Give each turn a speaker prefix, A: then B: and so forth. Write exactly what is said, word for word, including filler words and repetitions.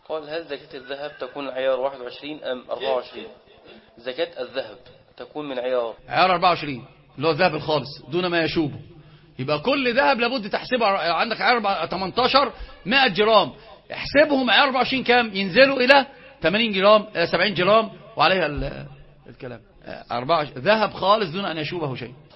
A: قال هل زكاة الذهب تكون عيار واحد وعشرين أم أربعة وعشرين؟ زكاة الذهب تكون من عيار
B: عيار أربعة وعشرين اللي هو الذهب الخالص دون ما يشوبه. يبقى كل ذهب لابد تحسبه. عندك عيار تمنتاشر مئة جرام، احسبهم عيار أربعة وعشرين كام؟ ينزلوا إلى ثمانين جرام إلى سبعين جرام وعليها الكلام. أربعة ذهب خالص دون أن يشوبه شيء.